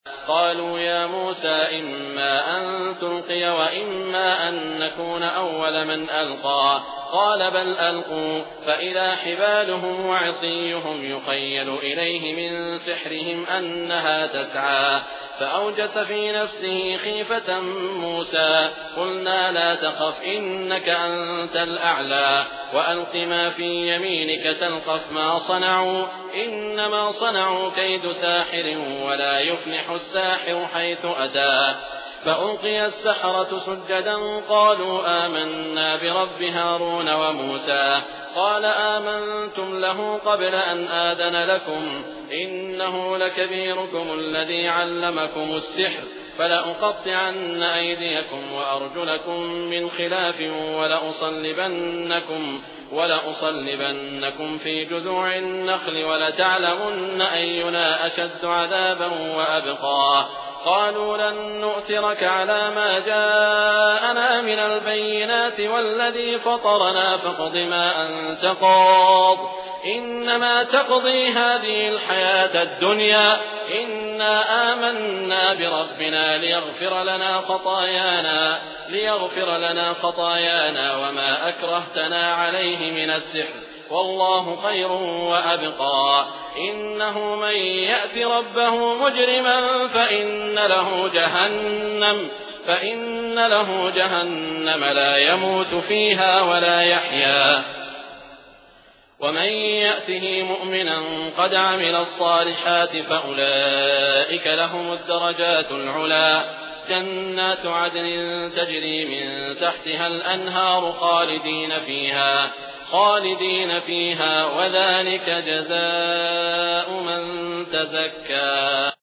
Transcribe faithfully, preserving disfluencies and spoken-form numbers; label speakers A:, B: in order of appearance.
A: قالوا يا موسى إما أن تلقي وإما أن نكون أول من ألقى قال بل ألقوا فإذا حبالهم وعصيهم يخيل إليه من سحرهم أنها تسعى فأوجس في نفسه خيفة موسى قلنا لا تخف إنك أنت الأعلى وألق ما في يمينك تلقف ما صنعوا إنما صنعوا كيد ساحر ولا يفلح الساحر حيث أتى فألقي السحرة سجدا قالوا آمنا برب هارون وموسى قال آمنتم له قبل أن آذن لكم إنه لكبيركم الذي علمكم السحر فلأقطعن أيديكم وأرجلكم من خلاف ولأصلبنكم, ولأصلبنكم في جذوع النخل ولتعلمن أينا أشد عذابا وأبقى قالوا لن نؤثرك على ما جاءنا من البينات والذي فطرنا فاقض ما أنت قاض إنما تقضي هذه الحياة الدنيا إنا آمنا بربنا ليغفر لنا خطايانا ليغفر لنا خطايانا وما أكرهتنا عليه من السحر والله خير وأبقى إنه من يأت ربه مجرما فإن له جهنم فإن له جهنم لا يموت فيها ولا يحيا ومن يأته مؤمنا قد عمل الصالحات فأولئك لهم الدرجات العلى جنات عدن تجري من تحتها الأنهار خالدين فيها خالدين فيها وذلك جزاء من تزكى